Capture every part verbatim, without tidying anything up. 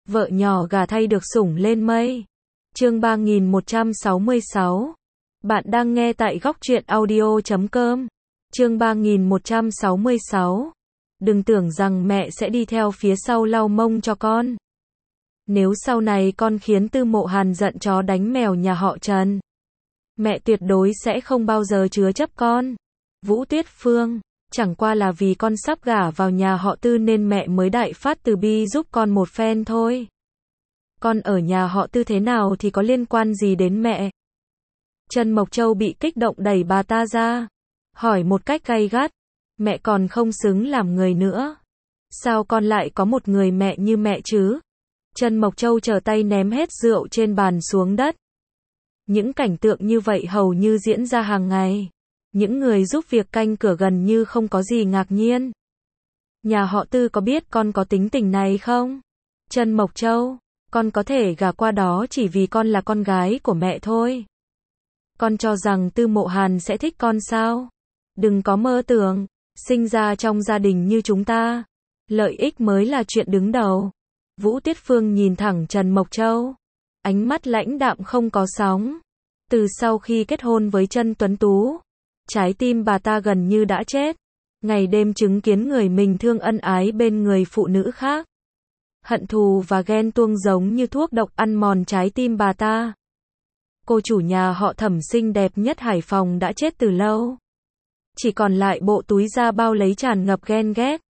Vợ nhỏ gả thay được sủng lên mây. Chương ba nghìn một trăm sáu mươi sáu. Bạn đang nghe tại góc truyện audio chấm com. Chương ba nghìn một trăm sáu mươi sáu. Đừng tưởng rằng mẹ sẽ đi theo phía sau lau mông cho con. Nếu sau này con khiến Tư Mộ Hàn giận chó đánh mèo nhà họ Trần, mẹ tuyệt đối sẽ không bao giờ chứa chấp con. Vũ Tuyết Phương, chẳng qua là vì con sắp gả vào nhà họ Tư nên mẹ mới đại phát từ bi giúp con một phen thôi. Con ở nhà họ Tư thế nào thì có liên quan gì đến mẹ? Trần Mộc Châu bị kích động đẩy bà ta ra, hỏi một cách gay gắt, mẹ còn không xứng làm người nữa. Sao con lại có một người mẹ như mẹ chứ? Trần Mộc Châu trở tay ném hết rượu trên bàn xuống đất. Những cảnh tượng như vậy hầu như diễn ra hàng ngày. Những người giúp việc canh cửa gần như không có gì ngạc nhiên. Nhà họ Tư có biết con có tính tình này không? Trần Mộc Châu, con có thể gả qua đó chỉ vì con là con gái của mẹ thôi. Con cho rằng Tư Mộ Hàn sẽ thích con sao? Đừng có mơ tưởng, sinh ra trong gia đình như chúng ta, lợi ích mới là chuyện đứng đầu. Vũ Tuyết Phương nhìn thẳng Trần Mộc Châu, ánh mắt lãnh đạm không có sóng. Từ sau khi kết hôn với Trân Tuấn Tú, trái tim bà ta gần như đã chết. Ngày đêm chứng kiến người mình thương ân ái bên người phụ nữ khác. Hận thù và ghen tuông giống như thuốc độc ăn mòn trái tim bà ta. Cô chủ nhà họ Thẩm xinh đẹp nhất Hải Phòng đã chết từ lâu. Chỉ còn lại bộ túi da bao lấy tràn ngập ghen ghét.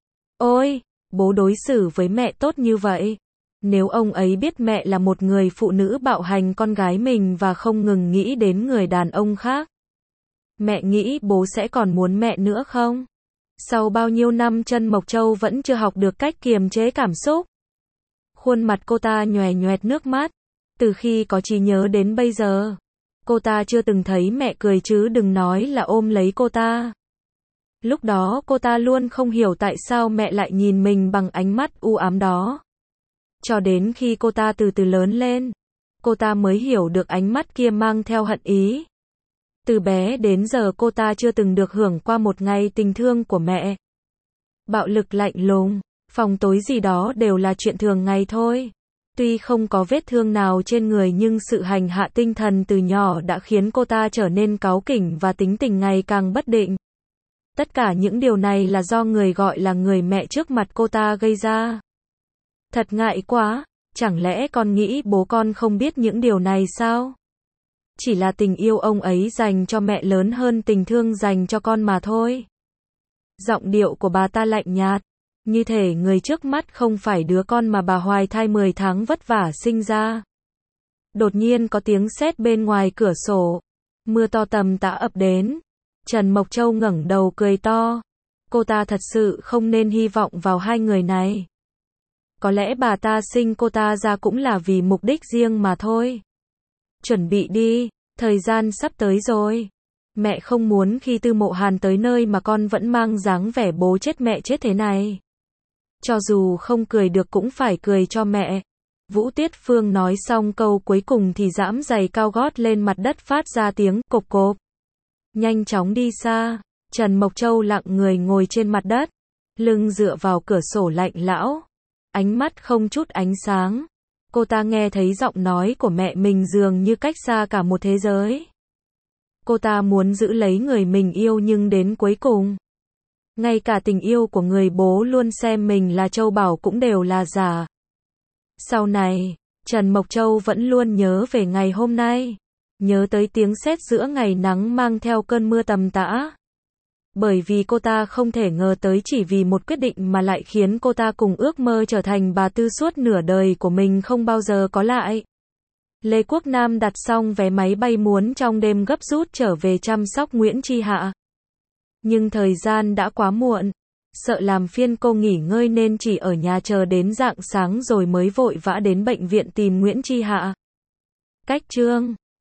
Ôi, bố đối xử với mẹ tốt như vậy. Nếu ông ấy biết mẹ là một người phụ nữ bạo hành con gái mình và không ngừng nghĩ đến người đàn ông khác, mẹ nghĩ bố sẽ còn muốn mẹ nữa không? Sau bao nhiêu năm Trân Mộc Châu vẫn chưa học được cách kiềm chế cảm xúc. Khuôn mặt cô ta nhòe nhoẹt nước mắt. Từ khi có trí nhớ đến bây giờ, cô ta chưa từng thấy mẹ cười chứ đừng nói là ôm lấy cô ta. Lúc đó cô ta luôn không hiểu tại sao mẹ lại nhìn mình bằng ánh mắt u ám đó. Cho đến khi cô ta từ từ lớn lên, cô ta mới hiểu được ánh mắt kia mang theo hận ý. Từ bé đến giờ cô ta chưa từng được hưởng qua một ngày tình thương của mẹ. Bạo lực lạnh lùng, phòng tối gì đó đều là chuyện thường ngày thôi. Tuy không có vết thương nào trên người nhưng sự hành hạ tinh thần từ nhỏ đã khiến cô ta trở nên cáu kỉnh và tính tình ngày càng bất định. Tất cả những điều này là do người gọi là người mẹ trước mặt cô ta gây ra. Thật ngại quá, chẳng lẽ con nghĩ bố con không biết những điều này sao? Chỉ là tình yêu ông ấy dành cho mẹ lớn hơn tình thương dành cho con mà thôi. Giọng điệu của bà ta lạnh nhạt, như thể người trước mắt không phải đứa con mà bà hoài thai mười tháng vất vả sinh ra. Đột nhiên có tiếng sét bên ngoài cửa sổ. Mưa to tầm tã ập đến. Trần Mộc Châu ngẩng đầu cười to. Cô ta thật sự không nên hy vọng vào hai người này. Có lẽ bà ta sinh cô ta ra cũng là vì mục đích riêng mà thôi. Chuẩn bị đi, thời gian sắp tới rồi. Mẹ không muốn khi Tư Mộ Hàn tới nơi mà con vẫn mang dáng vẻ bố chết mẹ chết thế này. Cho dù không cười được cũng phải cười cho mẹ. Vũ Tuyết Phương nói xong câu cuối cùng thì giẫm giày cao gót lên mặt đất phát ra tiếng cộp cộp. Nhanh chóng đi xa. Trần Mộc Châu lặng người ngồi trên mặt đất, lưng dựa vào cửa sổ lạnh lẽo, ánh mắt không chút ánh sáng. Cô ta nghe thấy giọng nói của mẹ mình dường như cách xa cả một thế giới. Cô ta muốn giữ lấy người mình yêu nhưng đến cuối cùng, ngay cả tình yêu của người bố luôn xem mình là châu báu cũng đều là giả. Sau này, Trần Mộc Châu vẫn luôn nhớ về ngày hôm nay, nhớ tới tiếng sét giữa ngày nắng mang theo cơn mưa tầm tã. Bởi vì cô ta không thể ngờ tới chỉ vì một quyết định mà lại khiến cô ta cùng ước mơ trở thành bà Tư suốt nửa đời của mình không bao giờ có lại. Lê Quốc Nam đặt xong vé máy bay muốn trong đêm gấp rút trở về chăm sóc Nguyễn Chi Hạ. Nhưng thời gian đã quá muộn, sợ làm phiền cô nghỉ ngơi nên chỉ ở nhà chờ đến rạng sáng rồi mới vội vã đến bệnh viện tìm Nguyễn Chi Hạ. Cách chương